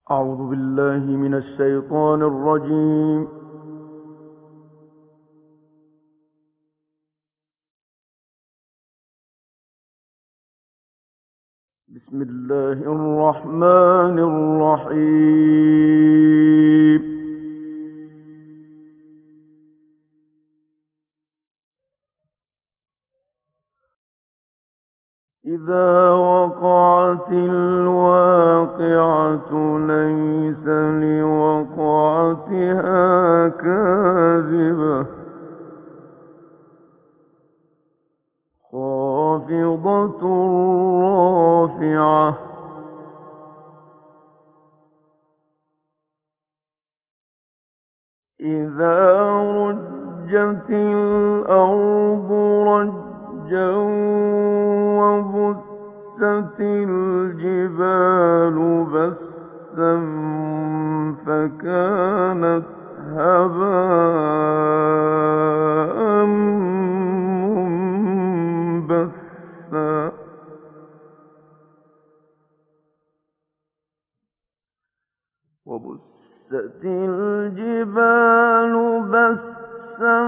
أعوذ بالله من الشيطان الرجيم. بسم الله الرحمن الرحيم. إذا وقعت الواقعة ليس لوقعتها كاذبة خافضة رافعة إذا رجت الأرض رجا وبست الجبال بسا فكانت هباء منبثا وبست الجبال بسا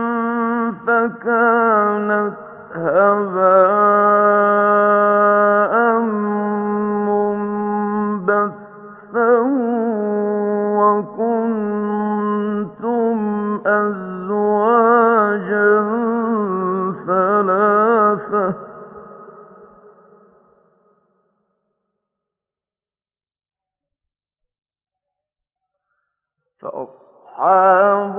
فكانت هباء منبثا وكنتم أزواجا ثلاثة فأصحاب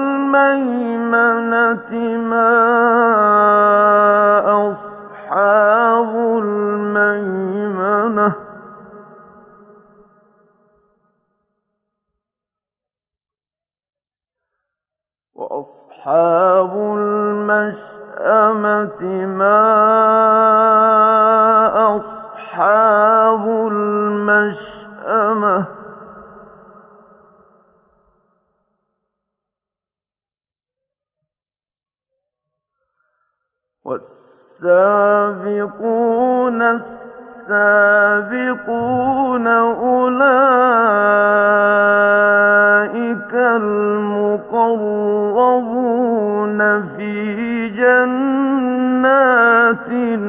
الميمنة ما أصحاب الميمنة وأصحاب المشأمة ما أصحاب المشأمة والسابقون السابقون أولئك المقربون في جنات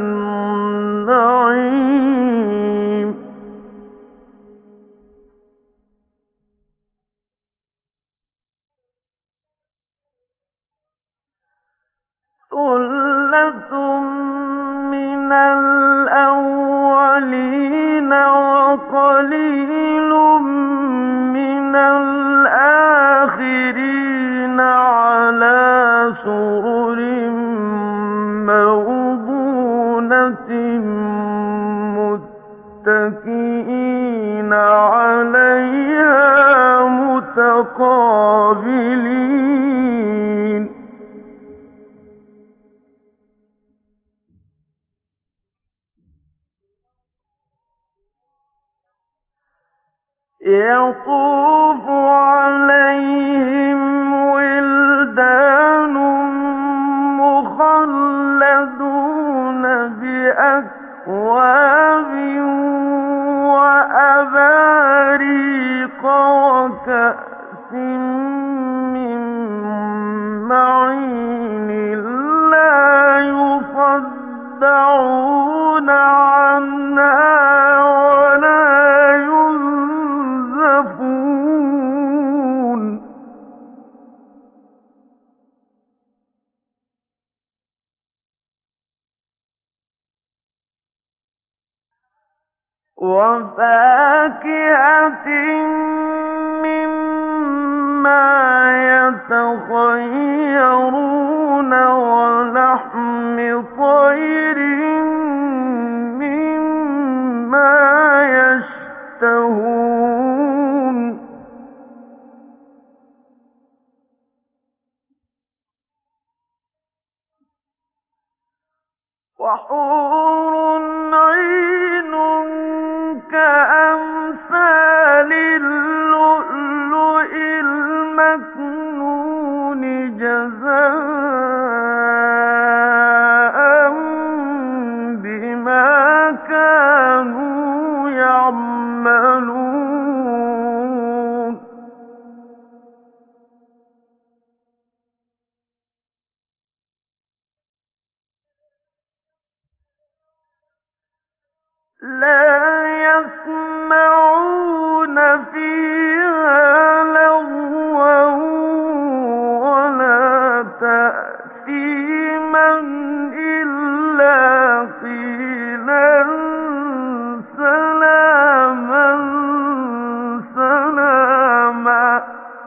النعيم ثلة من الأولين وقليل من الآخرين على سرر موضونة متكئين عليها متقابلين يطوف عليهم ولدان مخلدون بأكواب وأباريق وكأس من معين لا يصدعون عنها وفاكهة مما يتخيرون ولحم طير مما يشتهون وحور عين كأمثال اللؤلؤ المكنون جزاء بما كانوا يعملون فِيهَا لَغْوًا وَلَا تَأْثِيمًا إِلَّا قِيلًا سَلَامًا سَلَامًا.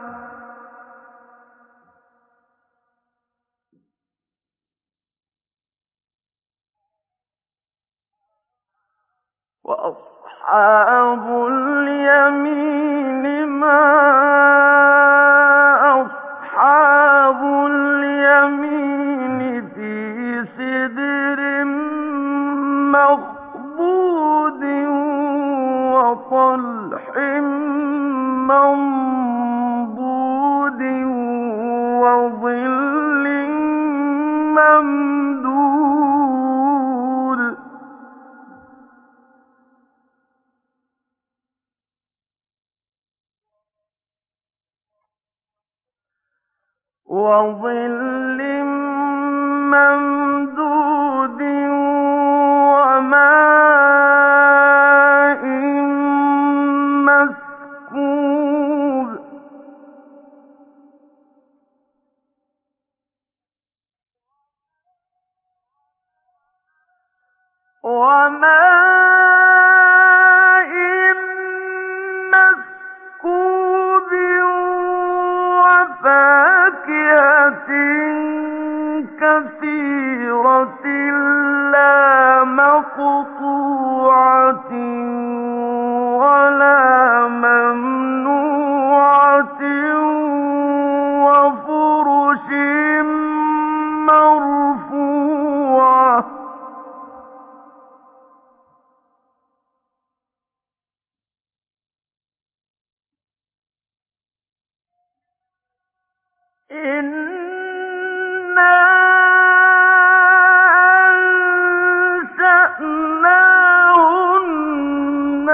وَأَصْحَابُ الْيَمِينِ مَا أَصْحَابُ الْيَمِينِ فِي سِدْرٍ مَّخْضُودٍ وَطَلْحٍ مَّنضُودٍ وَظِلٍّ مَّمْدُودٍ وَمَاءٍ مَّسْكُوبٍ وَفَاكِهَةٍ كَثِيرَةٍ لَّا مَقْطُوعَةٍ وَلَا مَمْنُوعَةٍ وَفُرُشٍ مَّرْفُوعَةٍ إِنَّا أَنشَأْنَاهُنَّ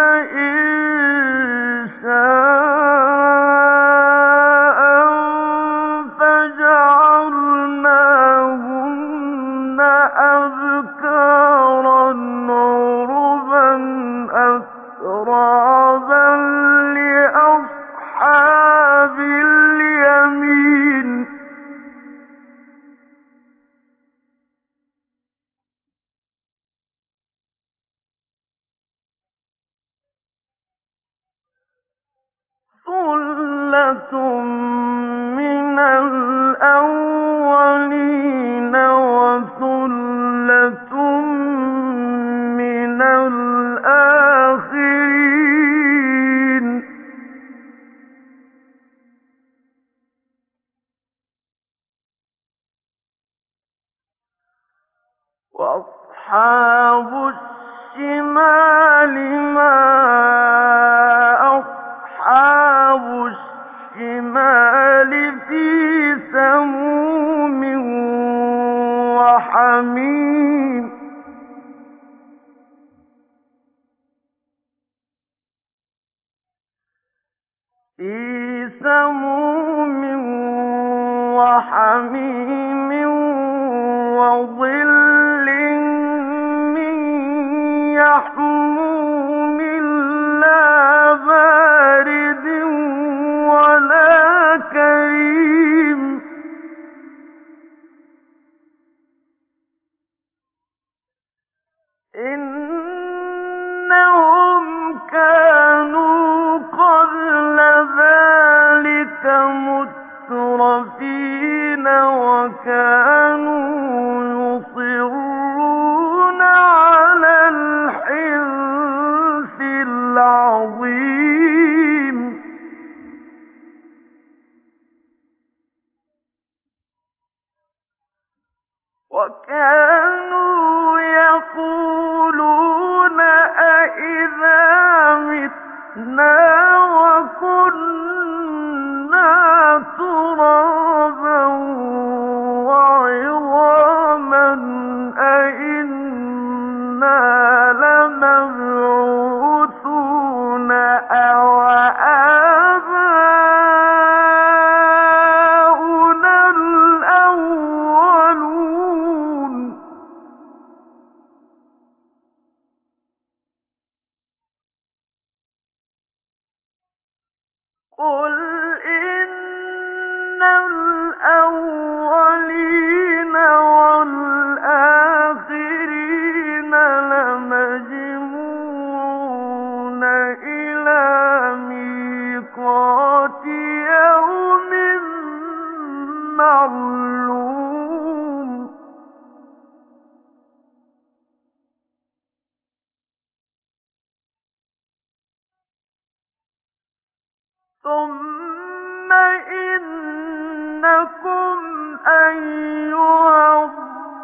إِنشَاءً فَجَعَلْنَاهُنَّ أَبْكَارًا عُرُبًا أَتْرَابًا لِّأَصْحَابِ الْيَمِينِ ثُلَّةٌ مِّنَ الْأَوَّلِينَ وَثُلَّةٌ مِّنَ الْآخِرِينَ وَأَصْحَابُ الشِّمَالِ مَا أَصْحَابُ الشِّمَالِ فِي سَمُومٍ وَحَمِيمٍ وَظِلٍّ مِّن يَحْمُومٍ لَّا بَارِدٍ وَلَا كَرِيمٍ إِنَّهُمْ كَانُوا قَبْلَ ذَٰلِكَ مُتْرَفِينَ وَكَانُوا يُصِرُّونَ عَلَى الْحِنثِ الْعَظِيمِ وَكَانُوا يَقُولُونَ أَإِذَا مِتْنَا وَكُنَّا تُرَابًا وَعِظَامًا أَإِنَّا لَمَبْعُوثُونَ أَوْ آبَاؤُنَا الْأَوَّلُونَ قُلْ إِنَّ الْأَوَّلِينَ وَالْآخِرِينَ لَمَجْمُوعُونَ إِلَىٰ مِيقَاتِ يَوْمٍ مَّعْلُومٍ ثُمَّ إِنَّكُمْ أَيُّهَا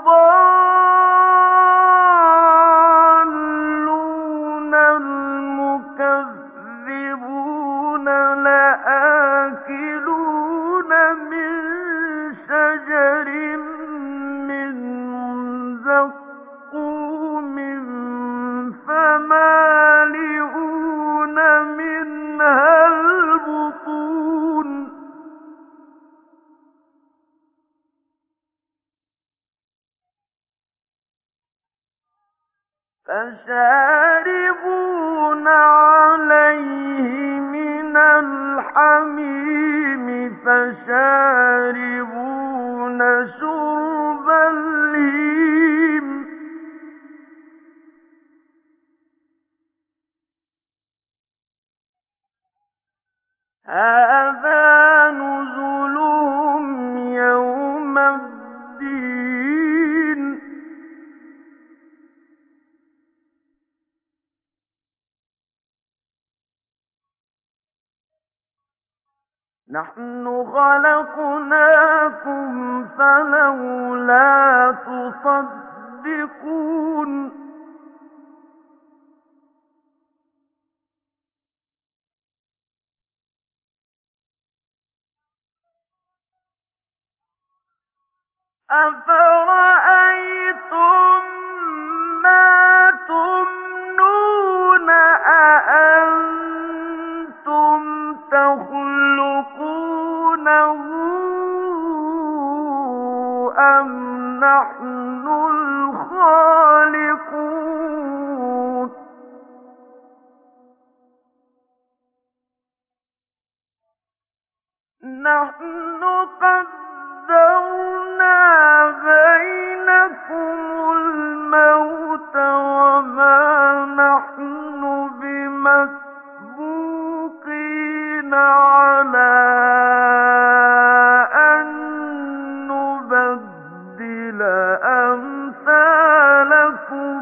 الضَّالُّونَ الْمُكَذِّبُونَ لَآكِلُونَ مِن شَجَرٍ مِّن زَقُّومٍ فَمَالِئُونَ مِنْهَا الْبُطُونَ فَشَارِبُونَ عَلَيْهِ مِنَ الْحَمِيمِ فَشَارِبُونَ شُرْبَ الْهِيمِ هَٰذَا نُزُلُهُمْ يَوْمَ الدِّينِ نَحْنُ خَلَقْنَاكُمْ فَلَوْلَا تُصَدِّقُونَ أَفَرَأَيْتُم مَّا تُمْنُونَ أَأَنتُمْ تَخْلُقُونَهُ أَمْ نَحْنُ الْخَالِقُونَ نَحْنُ قَدَّرْنَا بَيْنَكُمُ الْمَوْتَ وَمَا نَحْنُ بِمَسْبُوقِينَ عَلَىٰ أَن نُّبَدِّلَ أَمْثَالَكُمْ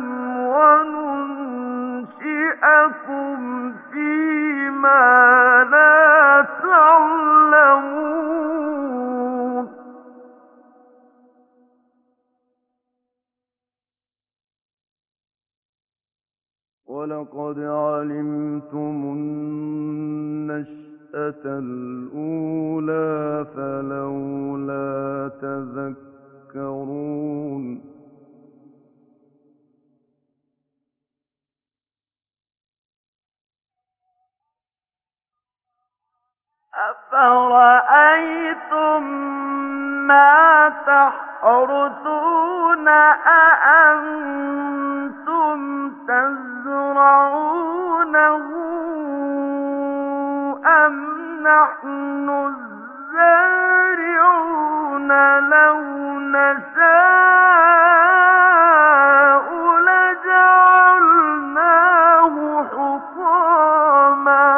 وَنُنشِئَكُمْ فِيمَا لَا تَعْلَمُونَ وَلَقَدْ عَلِمْتُمُ النَّشْأَةَ الْأُولَىٰ فَلَوْلَا تَذَكَّرُونَ أَفَرَأَيْتُم مَّا تَحْرُثُونَ أَأَنتُمْ تَزْرَعُونَهُ أَمْ نَحْنُ الزَّارِعُونَ لَوْ نَشَاءُ لَجَعَلْنَاهُ حُطَامًا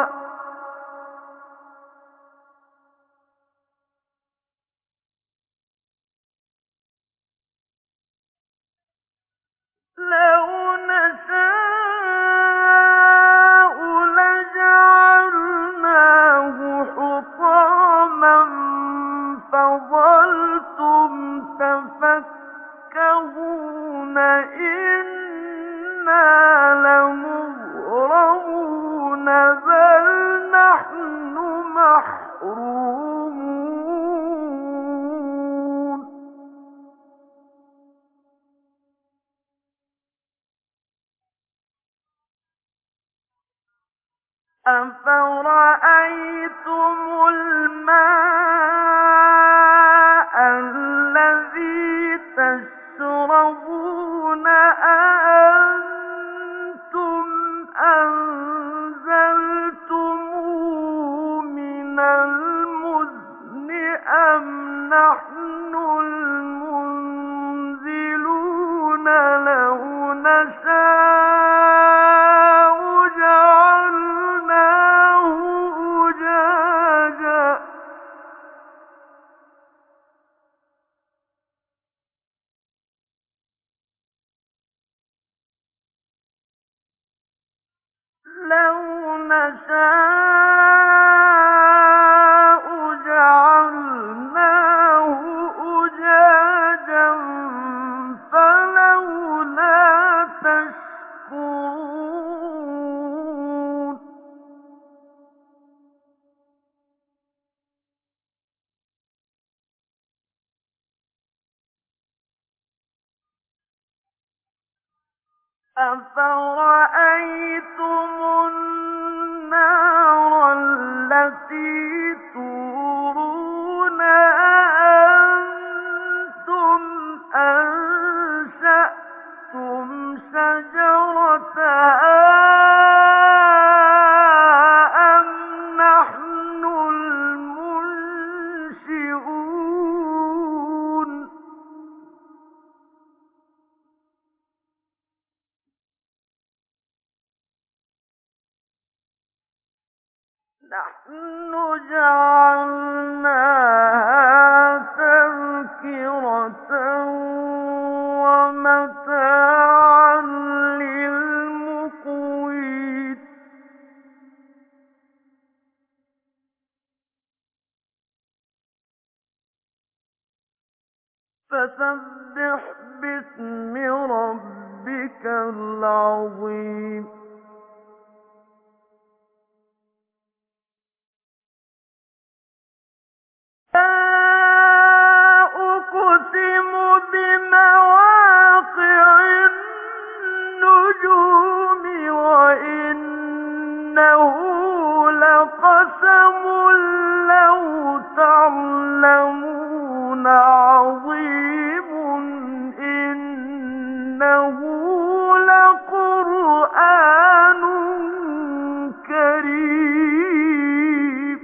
فَظَلْتُمْ تَفَكَّهُونَ إِنَّا لَمُغْرَمُونَ بَلْ نَحْنُ مَحْرُومُونَ أَفَرَأَيْتُمُ الْمَاءَ الَّذِي تَشْرَبُونَ أَأَنتُمْ أَنزَلْتُمُوهُ مِنَ أفرأيتم النار التي تورون أأنتم أنشأتم شجرتها أم نحن المنشئون نحن جعلناها تذكرة ومتاعا للمقوين فسبح باسم ربك العظيم لا أقسم بمواقع النجوم وإنه لقسم لو تعلمون عظيم إنه لقرآن كريم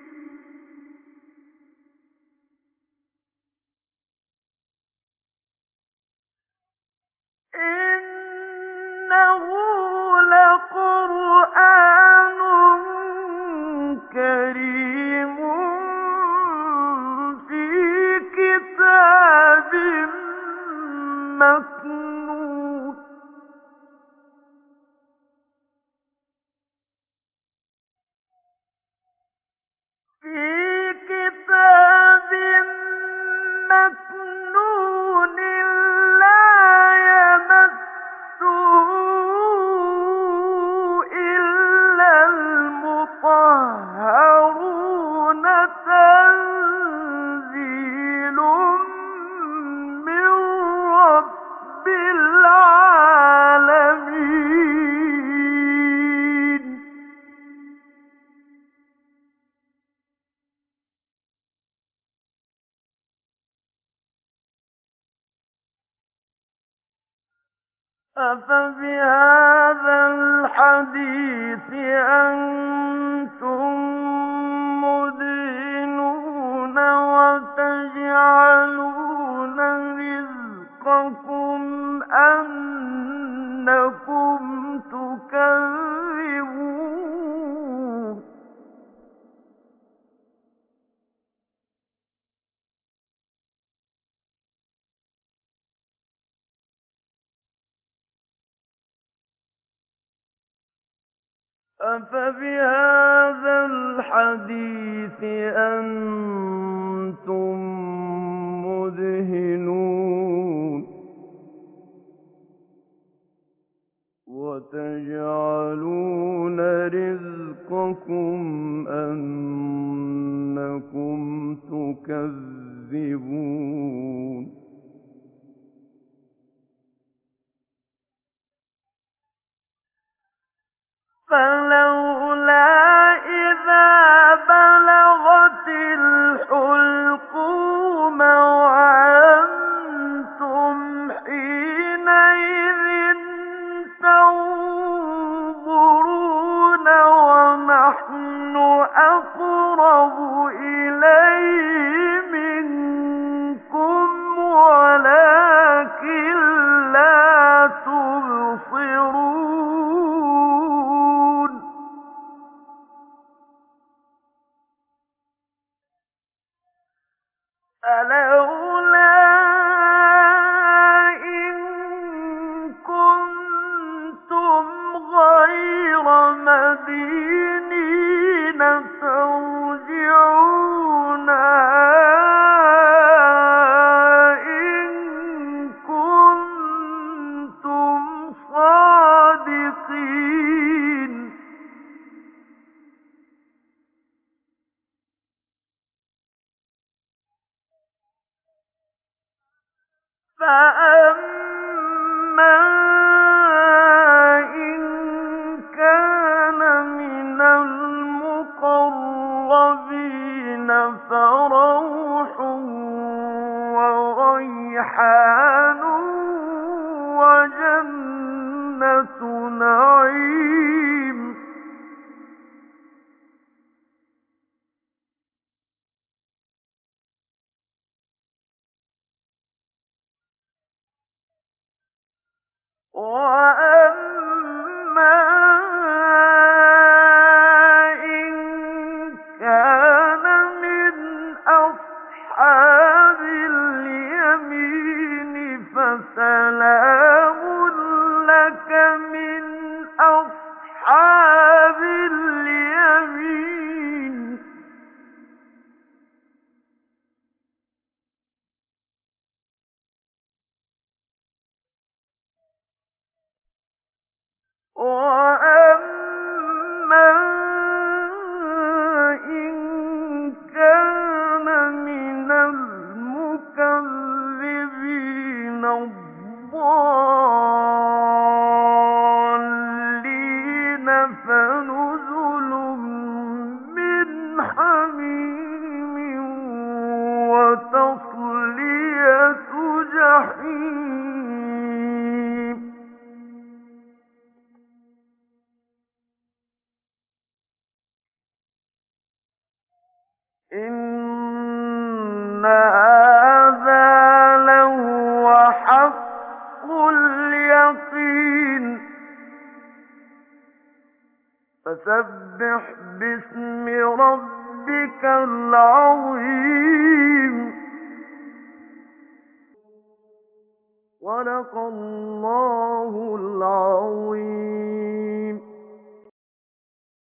إنه لقرآن كريم في كتاب مكنون في كتاب مكنون لا يمسه إلا المطهرون تنزيل من رب العالمين أفبهذا الحديث أنتم مدهنون وتجعلون رزقكم أنكم تكذبون أفبهذا الحديث أنتم مدهنون وتجعلون رزقكم أنكم تكذبون فلولا إذا بلغت الحلقوم وأنتم حينئذ تنظرون ونحن أقرب إليه منكم ولكن لا تبصرون فلولا إن كنتم غير مدينين ترجعونها إن كنتم صادقين فأما وَأَمَّا إِن كَانَ مِنْ أَصْحَابِ الْيَمِينِ فَسَلَامٌ لَّكَ مِنْ أَصْحَابِ الْيَمِينِ. وَأَمَّا إِن كَانَ مِنَ الْمُكَذِّبِينَ الضَّالِّينَ فَنُزُلٌ مِّنْ حَمِيمٍ وَتَصْلِيَةُ جَحِيمٍ. إِنَّ هَٰذَا لَهُوَ حَقُّ الْيَقِينِ. فَسَبِّحْ بِاسْمِ رَبِّكَ الْعَظِيمِ. صدق الله العظيم.